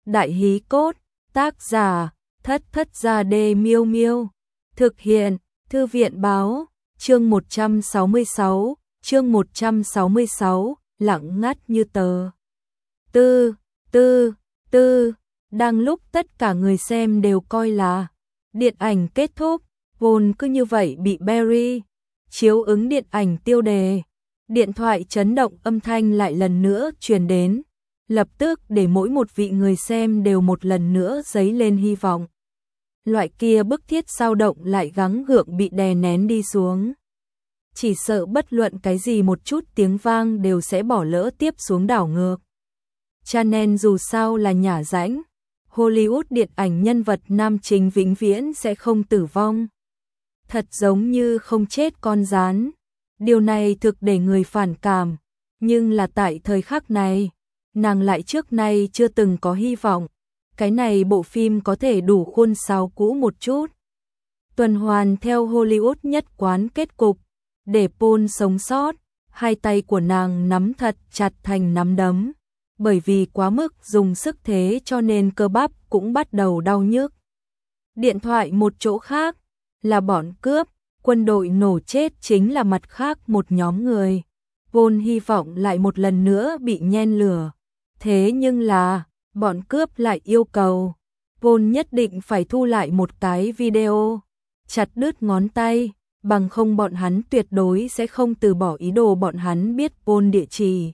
Đại hí cốt, tác giả, Thất Thất Gia Đê Miêu Miêu. Thực hiện, Thư viện Báo, chương 166, lặng ngắt như tờ. Đang lúc tất cả người xem đều coi là điện ảnh kết thúc, vốn cứ như vậy bị Barry chiếu ứng điện ảnh tiêu đề. Điện thoại chấn động âm thanh lại lần nữa truyền đến, lập tức để mỗi một vị người xem đều một lần nữa dấy lên hy vọng. Loại kia bức thiết dao động lại gắng gượng bị đè nén đi xuống. Chỉ sợ bất luận cái gì một chút tiếng vang đều sẽ bỏ lỡ tiếp xuống đảo ngược. Channel dù sao là nhả rãnh, Hollywood điện ảnh nhân vật nam chính vĩnh viễn sẽ không tử vong. Thật giống như không chết con rán. Điều này thực để người phản cảm, nhưng là tại thời khắc này, nàng lại trước nay chưa từng có hy vọng. Cái này bộ phim có thể đủ khuôn sáo cũ một chút. Tuần hoàn theo Hollywood nhất quán kết cục, để Paul sống sót, hai tay của nàng nắm thật chặt thành nắm đấm. Bởi vì quá mức dùng sức thế cho nên cơ bắp cũng bắt đầu đau nhức. Điện thoại một chỗ khác, là bọn cướp, quân đội nổ chết chính là mặt khác một nhóm người. Vốn hy vọng lại một lần nữa bị nhen lửa. Thế nhưng là, bọn cướp lại yêu cầu, vốn nhất định phải thu lại một cái video, chặt đứt ngón tay, bằng không bọn hắn tuyệt đối sẽ không từ bỏ ý đồ bọn hắn biết vốn địa chỉ.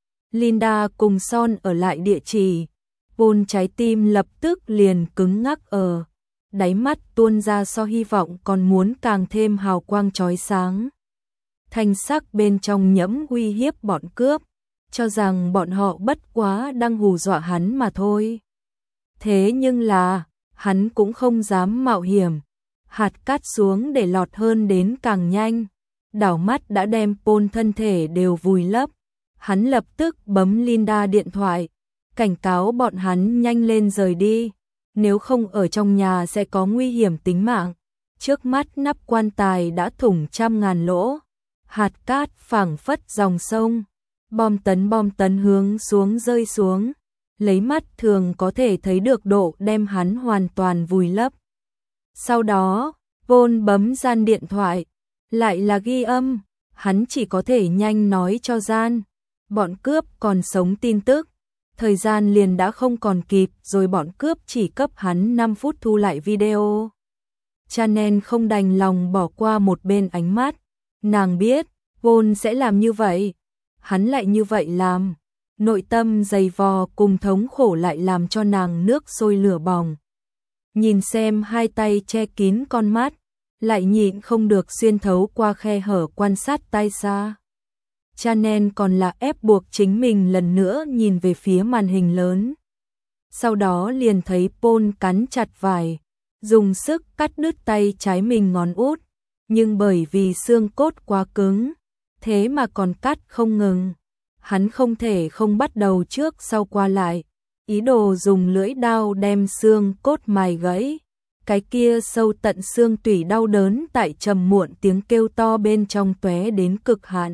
Linda cùng Son ở lại địa chỉ, vốn trái tim lập tức liền cứng ngắc ở. Đáy mắt tuôn ra so hy vọng còn muốn càng thêm hào quang chói sáng. Thanh sắc bên trong nhẫm uy hiếp bọn cướp, cho rằng bọn họ bất quá đang hù dọa hắn mà thôi. Thế nhưng là, hắn cũng không dám mạo hiểm. Hạt cát xuống để lọt hơn đến càng nhanh. Đảo mắt đã đem Paul thân thể đều vùi lấp. Hắn lập tức bấm Linda điện thoại, cảnh cáo bọn hắn nhanh lên rời đi. Nếu không ở trong nhà sẽ có nguy hiểm tính mạng. Trước mắt nắp quan tài đã thủng trăm ngàn lỗ. Hạt cát phảng phất dòng sông. Bom tấn hướng xuống rơi xuống. Lấy mắt thường có thể thấy được độ đem hắn hoàn toàn vùi lấp. Sau đó, Paul bấm gian điện thoại. Lại là ghi âm. Hắn chỉ có thể nhanh nói cho gian. Bọn cướp còn sống tin tức. Thời gian liền đã không còn kịp rồi, bọn cướp chỉ cấp hắn 5 phút thu lại video. Channel không đành lòng bỏ qua một bên ánh mắt. Nàng biết, Paul sẽ làm như vậy. Hắn lại như vậy làm. Nội tâm dày vò cùng thống khổ lại làm cho nàng nước sôi lửa bỏng. Nhìn xem hai tay che kín con mắt, lại nhịn không được xuyên thấu qua khe hở quan sát tay xa. Channel còn là ép buộc chính mình lần nữa nhìn về phía màn hình lớn. Sau đó liền thấy Paul cắn chặt vải, dùng sức cắt đứt tay trái mình ngón út, nhưng bởi vì xương cốt quá cứng, thế mà còn cắt không ngừng. Hắn không thể không bắt đầu trước sau qua lại, ý đồ dùng lưỡi dao đem xương cốt mài gãy. Cái kia sâu tận xương tủy đau đớn tại trầm muộn tiếng kêu to bên trong tóe đến cực hạn.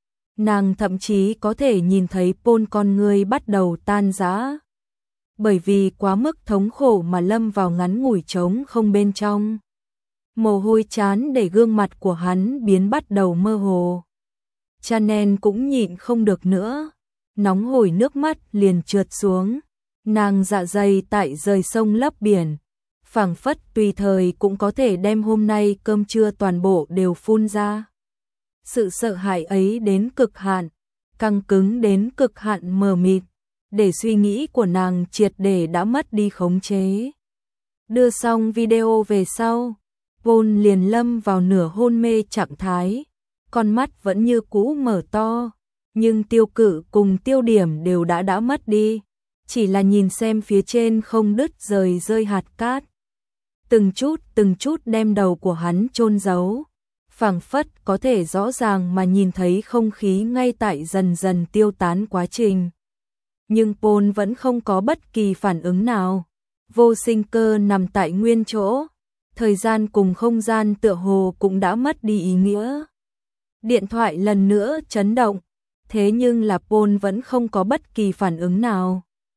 Nàng thậm chí có thể nhìn thấy Paul con người bắt đầu tan rã. Bởi vì quá mức thống khổ mà lâm vào ngắn ngủi trống không bên trong. Mồ hôi chán để gương mặt của hắn biến bắt đầu mơ hồ. Channel cũng nhịn không được nữa. Nóng hổi nước mắt liền trượt xuống. Nàng dạ dày tại rời sông lấp biển. Phảng phất tùy thời cũng có thể đem hôm nay cơm trưa toàn bộ đều phun ra. Sự sợ hãi ấy đến cực hạn, căng cứng đến cực hạn mờ mịt, để suy nghĩ của nàng triệt để đã mất đi khống chế. Đưa xong video về sau, Paul liền lâm vào nửa hôn mê trạng thái, con mắt vẫn như cũ mở to, nhưng tiêu cự cùng tiêu điểm đều đã mất đi, chỉ là nhìn xem phía trên không đứt rơi hạt cát. Từng chút đem đầu của hắn chôn giấu. Phảng phất có thể rõ ràng mà nhìn thấy không khí ngay tại dần dần tiêu tán quá trình. Nhưng Paul vẫn không có bất kỳ phản ứng nào. Vô sinh cơ nằm tại nguyên chỗ. Thời gian cùng không gian tựa hồ cũng đã mất đi ý nghĩa. Điện thoại lần nữa chấn động. Thế nhưng là Paul vẫn không có bất kỳ phản ứng nào.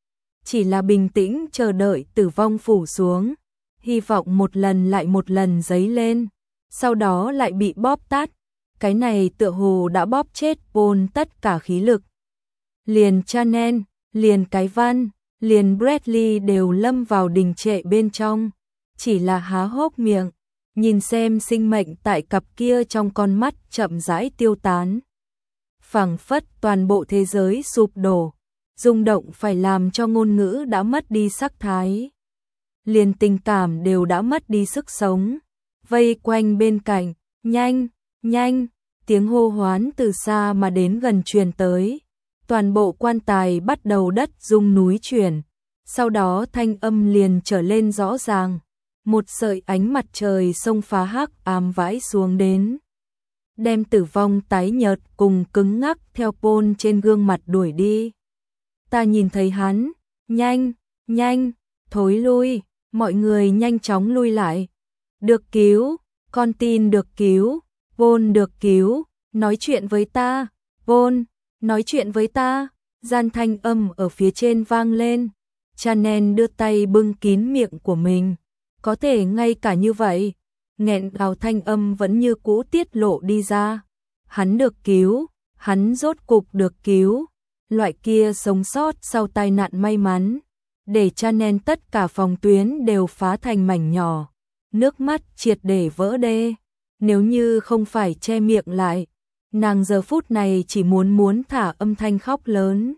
chỉ là bình tĩnh chờ đợi tử vong phủ xuống. Hy vọng một lần lại một lần dấy lên, sau đó lại bị bóp tắt. Cái này tựa hồ đã bóp chết Paul tất cả khí lực. Liền Chanel, liền cái văn, liền Bradley đều lâm vào đình trệ bên trong, chỉ là há hốc miệng, nhìn xem sinh mệnh tại cặp kia trong con mắt chậm rãi tiêu tán. Phảng phất toàn bộ thế giới sụp đổ, rung động phải làm cho ngôn ngữ đã mất đi sắc thái. Liền tình cảm đều đã mất đi sức sống, vây quanh bên cạnh, nhanh, nhanh, tiếng hô hoán từ xa mà đến gần truyền tới. Toàn bộ quan tài bắt đầu đất rung núi chuyển, sau đó thanh âm liền trở lên rõ ràng. Một sợi ánh mặt trời xông phá hắc ám vãi xuống đến, đem tử vong tái nhợt cùng cứng ngắc theo Paul trên gương mặt đuổi đi. Ta nhìn thấy hắn, nhanh, nhanh, thối lui, mọi người nhanh chóng lui lại. Được cứu, con tin được cứu, Paul được cứu, nói chuyện với ta, Paul, nói chuyện với ta. Gian thanh âm ở phía trên vang lên. Chanel đưa tay bưng kín miệng của mình. Có thể ngay cả như vậy, nghẹn ngào thanh âm vẫn như cũ tiết lộ đi ra. Hắn được cứu, hắn rốt cục được cứu. Loại kia sống sót sau tai nạn may mắn, để Chanel tất cả phòng tuyến đều phá thành mảnh nhỏ, nước mắt triệt để vỡ đê. Nếu như không phải che miệng lại, nàng giờ phút này chỉ muốn thả âm thanh khóc lớn.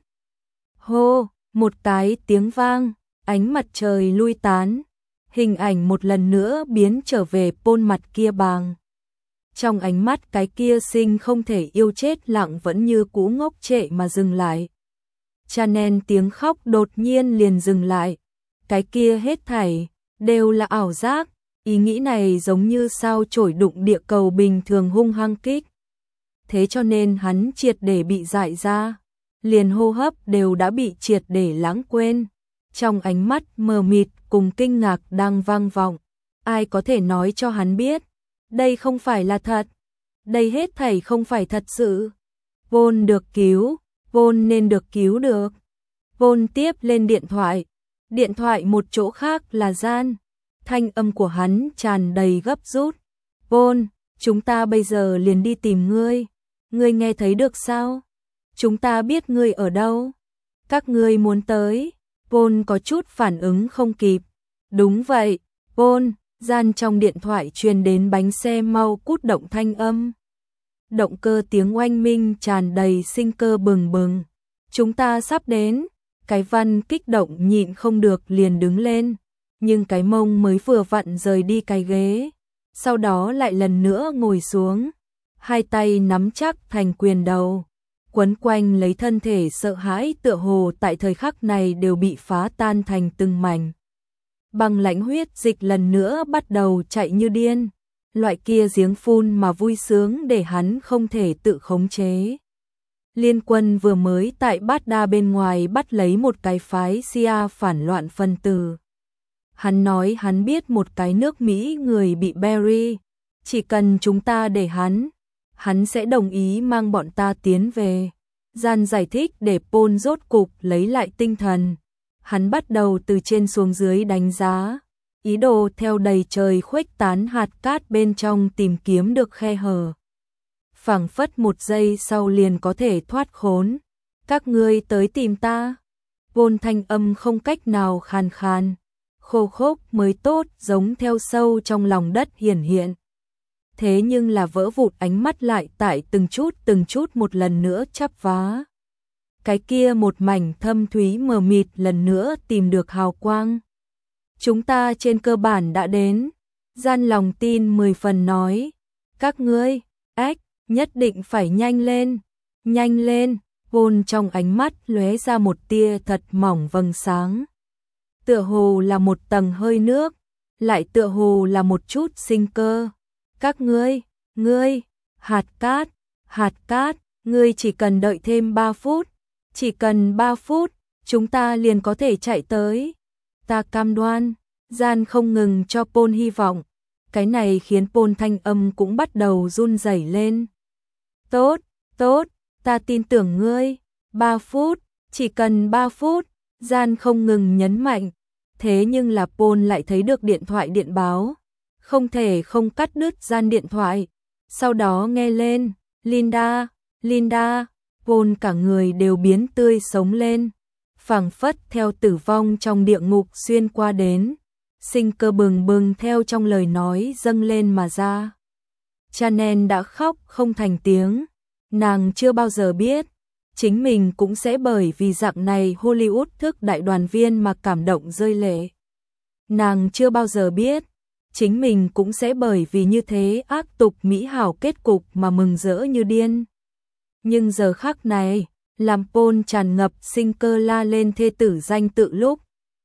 Hô, một cái tiếng vang, ánh mặt trời lui tán, hình ảnh một lần nữa biến trở về Paul mặt kia bàng. Trong ánh mắt cái kia sinh không thể yêu chết lặng vẫn như cũ ngốc trệ mà dừng lại. Chanel tiếng khóc đột nhiên liền dừng lại. Cái kia hết thảy đều là ảo giác. Ý nghĩ này giống như sao chổi đụng địa cầu bình thường hung hăng kích. Thế cho nên hắn triệt để bị dại ra, liền hô hấp đều đã bị triệt để lãng quên. Trong ánh mắt mờ mịt cùng kinh ngạc đang vang vọng, ai có thể nói cho hắn biết, đây không phải là thật, đây hết thảy không phải thật sự. Paul được cứu, Paul nên được cứu được. Paul tiếp lên điện thoại một chỗ khác là Gian. Thanh âm của hắn tràn đầy gấp rút. Paul, chúng ta bây giờ liền đi tìm ngươi. Ngươi nghe thấy được sao? Chúng ta biết ngươi ở đâu. Các ngươi muốn tới. Paul có chút phản ứng không kịp. Đúng vậy, Paul. Gian trong điện thoại truyền đến bánh xe mau cút động thanh âm. Động cơ tiếng oanh minh tràn đầy sinh cơ bừng bừng. Chúng ta sắp đến. Cái văn kích động nhịn không được liền đứng lên. Nhưng cái mông mới vừa vặn rời đi cái ghế. Sau đó lại lần nữa ngồi xuống. Hai tay nắm chắc thành quyền đầu. Quấn quanh lấy thân thể sợ hãi tựa hồ tại thời khắc này đều bị phá tan thành từng mảnh. Băng lãnh huyết dịch lần nữa bắt đầu chạy như điên. Loại kia giếng phun mà vui sướng để hắn không thể tự khống chế. Liên Quân vừa mới tại Bát Đa bên ngoài bắt lấy một cái phái Shia phản loạn phân tử. Hắn nói hắn biết một cái nước Mỹ người bị Barry. Chỉ cần chúng ta để hắn sẽ đồng ý mang bọn ta tiến về. Gian giải thích để Paul rốt cục lấy lại tinh thần. Hắn bắt đầu từ trên xuống dưới đánh giá, ý đồ theo đầy trời khuếch tán hạt cát bên trong tìm kiếm được khe hở. Phảng phất một giây sau liền có thể thoát khốn. Các ngươi tới tìm ta. Paul thanh âm không cách nào khàn khàn, khô khốc mới tốt giống theo sâu trong lòng đất hiển hiện. Thế nhưng là vỡ vụn ánh mắt lại tại từng chút một lần nữa chắp vá. Cái kia một mảnh thâm thúy mờ mịt lần nữa tìm được hào quang. Chúng ta trên cơ bản đã đến. Gian lòng tin 10 phần nói. Các ngươi, nhất định phải nhanh lên. Nhanh lên. Paul trong ánh mắt lóe ra một tia thật mỏng vầng sáng. Tựa hồ là một tầng hơi nước, lại tựa hồ là một chút sinh cơ. Các ngươi, hạt cát, ngươi chỉ cần đợi thêm 3 phút, chỉ cần 3 phút, chúng ta liền có thể chạy tới. Ta cam đoan. Gian không ngừng cho Paul hy vọng. Cái này khiến Paul thanh âm cũng bắt đầu run rẩy lên. Tốt, ta tin tưởng ngươi. 3 phút, chỉ cần 3 phút, Gian không ngừng nhấn mạnh, thế nhưng là Paul lại thấy được điện thoại điện báo, không thể không cắt đứt Gian điện thoại. Sau đó nghe lên, Linda, Linda, Paul cả người đều biến tươi sống lên, phảng phất theo tử vong trong địa ngục xuyên qua đến, sinh cơ bừng bừng theo trong lời nói dâng lên mà ra. Chanel đã khóc không thành tiếng, nàng chưa bao giờ biết, chính mình cũng sẽ bởi vì dạng này Hollywood thức đại đoàn viên mà cảm động rơi lệ. Nàng chưa bao giờ biết, chính mình cũng sẽ bởi vì như thế ác tục mỹ hảo kết cục mà mừng rỡ như điên. Nhưng giờ khắc này, làm Paul tràn ngập sinh cơ la lên thê tử danh tự lúc.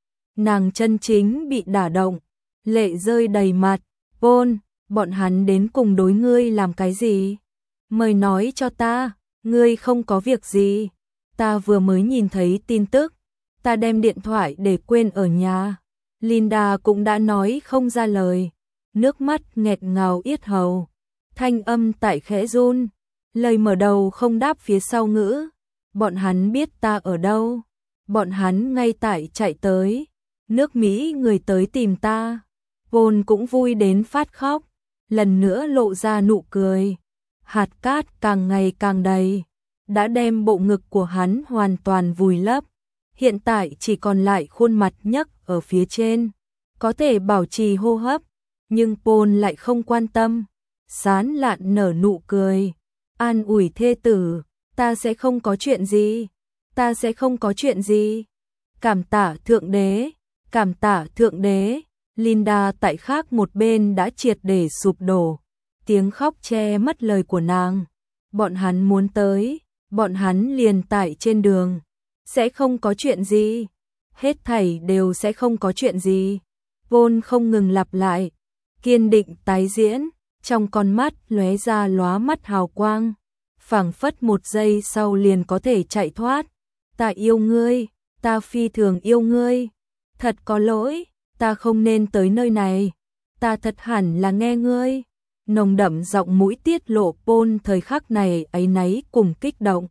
Nàng chân chính bị đả động, lệ rơi đầy mặt. Paul, bọn hắn đến cùng đối ngươi làm cái gì? Mời nói cho ta, ngươi không có việc gì. Ta vừa mới nhìn thấy tin tức, ta đem điện thoại để quên ở nhà. Linda cũng đã nói không ra lời, nước mắt nghẹt ngào yết hầu, thanh âm tại khẽ run, lời mở đầu không đáp phía sau ngữ. Bọn hắn biết ta ở đâu, bọn hắn ngay tại chạy tới, nước Mỹ người tới tìm ta. Paul cũng vui đến phát khóc, lần nữa lộ ra nụ cười. Hạt cát càng ngày càng đầy, đã đem bộ ngực của hắn hoàn toàn vùi lấp. Hiện tại chỉ còn lại khuôn mặt nhấc ở phía trên, có thể bảo trì hô hấp, nhưng Paul lại không quan tâm, sán lạn nở nụ cười, an ủi thê tử, ta sẽ không có chuyện gì, ta sẽ không có chuyện gì. Cảm tạ thượng đế, cảm tạ thượng đế. Linda tại khác một bên đã triệt để sụp đổ, tiếng khóc che mất lời của nàng. Bọn hắn muốn tới, bọn hắn liền tại trên đường, sẽ không có chuyện gì, hết thảy đều sẽ không có chuyện gì. Paul không ngừng lặp lại, kiên định tái diễn, trong con mắt lóe ra lóa mắt hào quang, phảng phất một giây sau liền có thể chạy thoát. Ta yêu ngươi, ta phi thường yêu ngươi, thật có lỗi, ta không nên tới nơi này, ta thật hẳn là nghe ngươi. Nồng đậm giọng mũi tiết lộ Paul thời khắc này áy náy cùng kích động.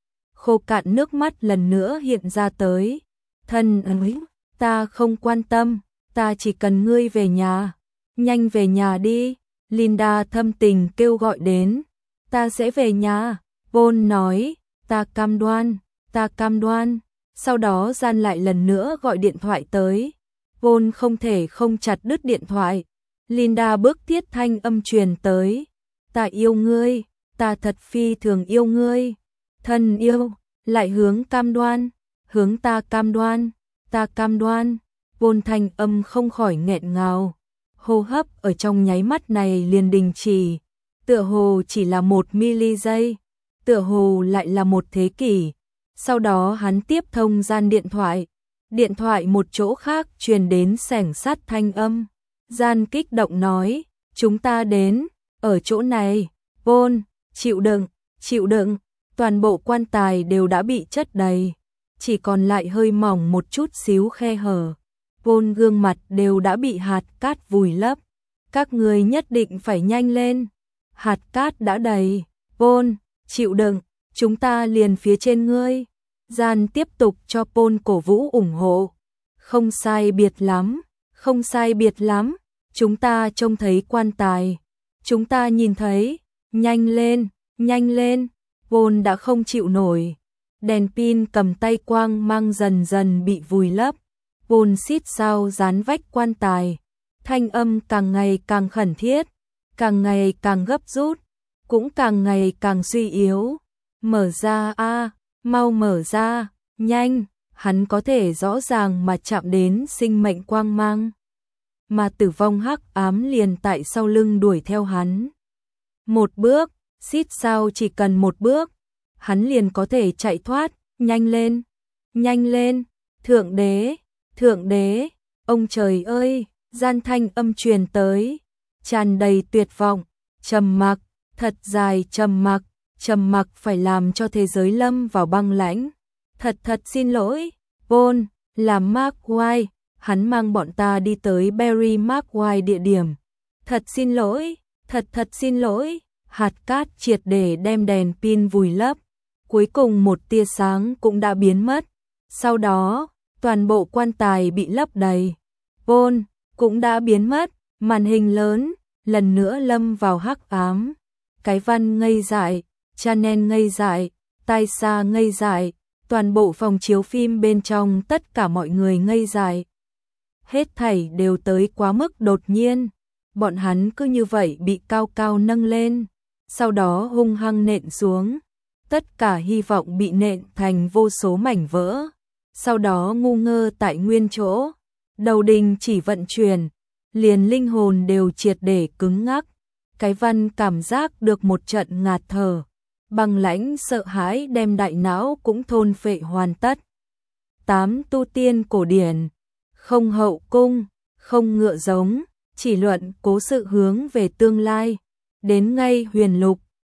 Khô cạn nước mắt lần nữa hiện ra tới. Thân ơi, ta không quan tâm, ta chỉ cần ngươi về nhà. Nhanh về nhà đi, Linda thâm tình kêu gọi đến. Ta sẽ về nhà, Paul nói, ta cam đoan, ta cam đoan. Sau đó Gian lại lần nữa gọi điện thoại tới. Paul không thể không chặt đứt điện thoại. Linda bước thiết thanh âm truyền tới. Ta yêu ngươi, ta thật phi thường yêu ngươi. Thân yêu, lại hướng cam đoan, hướng ta cam đoan, ta cam đoan. Paul thanh âm không khỏi nghẹn ngào. Hô hấp ở trong nháy mắt này liền đình chỉ. Tựa hồ chỉ là 1 giây, tựa hồ lại là một thế kỷ. Sau đó hắn tiếp thông Gian điện thoại. Điện thoại một chỗ khác truyền đến sẻng sắt thanh âm. Gian kích động nói, chúng ta đến, ở chỗ này. Paul, chịu đựng, toàn bộ quan tài đều đã bị chất đầy, chỉ còn lại hơi mỏng một chút xíu khe hở. Paul gương mặt đều đã bị hạt cát vùi lấp. Các người nhất định phải nhanh lên, hạt cát đã đầy. Paul, chịu đựng, chúng ta liền phía trên ngươi. Gian tiếp tục cho Paul cổ vũ ủng hộ. Không sai biệt lắm, không sai biệt lắm, chúng ta trông thấy quan tài, chúng ta nhìn thấy, nhanh lên, nhanh lên. Paul đã không chịu nổi, đèn pin cầm tay quang mang dần dần bị vùi lấp. Paul xít sao dán vách quan tài, thanh âm càng ngày càng khẩn thiết, càng ngày càng gấp rút, cũng càng ngày càng suy yếu. Mở ra a, mau mở ra, nhanh. Hắn có thể rõ ràng mà chạm đến sinh mệnh quang mang, mà tử vong hắc ám liền tại sau lưng đuổi theo hắn. Một bước, xít sao chỉ cần một bước, hắn liền có thể chạy thoát. Nhanh lên, thượng đế, ông trời ơi. Gian thanh âm truyền tới, tràn đầy tuyệt vọng, trầm mặc, thật dài trầm mặc phải làm cho thế giới lâm vào băng lãnh. Thật xin lỗi, Paul, là Mark White, hắn mang bọn ta đi tới Barry Mark White địa điểm. Thật xin lỗi, hạt cát triệt để đem đèn pin vùi lấp. Cuối cùng một tia sáng cũng đã biến mất. Sau đó, toàn bộ quan tài bị lấp đầy. Vôn cũng đã biến mất, màn hình lớn lần nữa lâm vào hắc ám. Cái Văn ngây dại, Chanel ngây dại, Tai Sa ngây dại, toàn bộ phòng chiếu phim bên trong tất cả mọi người ngây dại. Hết thảy đều tới quá mức đột nhiên, bọn hắn cứ như vậy bị cao cao nâng lên, sau đó hung hăng nện xuống. Tất cả hy vọng bị nện thành vô số mảnh vỡ, sau đó ngu ngơ tại nguyên chỗ. Đầu đình chỉ vận chuyển, liền linh hồn đều triệt để cứng ngắc. Cái Văn cảm giác được một trận ngạt thở, băng lãnh sợ hãi đem đại não cũng thôn phệ hoàn tất. 8 tu tiên cổ điển, không hậu cung, không ngựa giống, chỉ luận cố sự hướng về tương lai. Đến ngay huyền lục,